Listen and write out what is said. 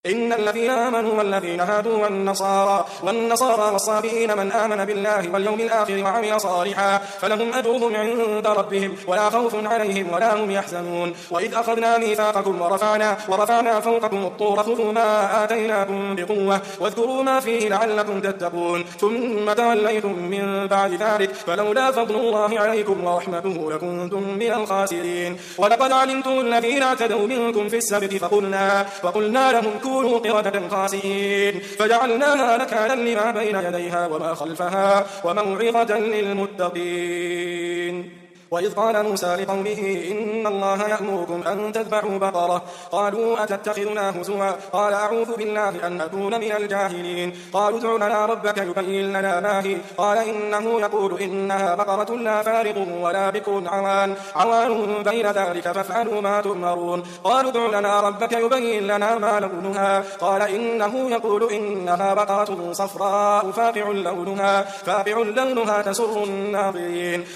إن الذين آمنوا والذين هادوا والنصارى والصابئين من آمن بالله واليوم الآخر وعمل صالحا فلهم أجرهم عند ربهم ولا خوف عليهم ولا هم يحزنون. وإذ أخذنا ميثاقكم ورفعنا فوقكم الطور خذوا ما آتيناكم بقوة واذكروا ما فيه لعلكم تتقون ثم توليتم من بعد ذلك فلولا فضل الله عليكم ورحمته لكنتم من الخاسرين. ولقد علمتم الذين اعتدوا منكم في السبت فقلنا لهم كونوا قردة خاسئين فجعلناها نكالا لما بين يديها وما خلفها وموعظة للمتقين. وإذ قال موسى لقومه إن الله يأمركم أن تذبحوا بقرة قالوا أتتخذنا هزوا قال أعوذ بالله أن أكون من الجاهلين. قالوا ادع لنا ربك يبين لنا ما هي قال إنه يقول إنها بقرة لا فارغ ولا بكر عوان بين ذلك فافعلوا ما تؤمرون. قالوا ادع لنا ربك يبين لنا ما لونها قال إنه يقول إنها بقرة صفراء فاقع لونها تسر الناظرين.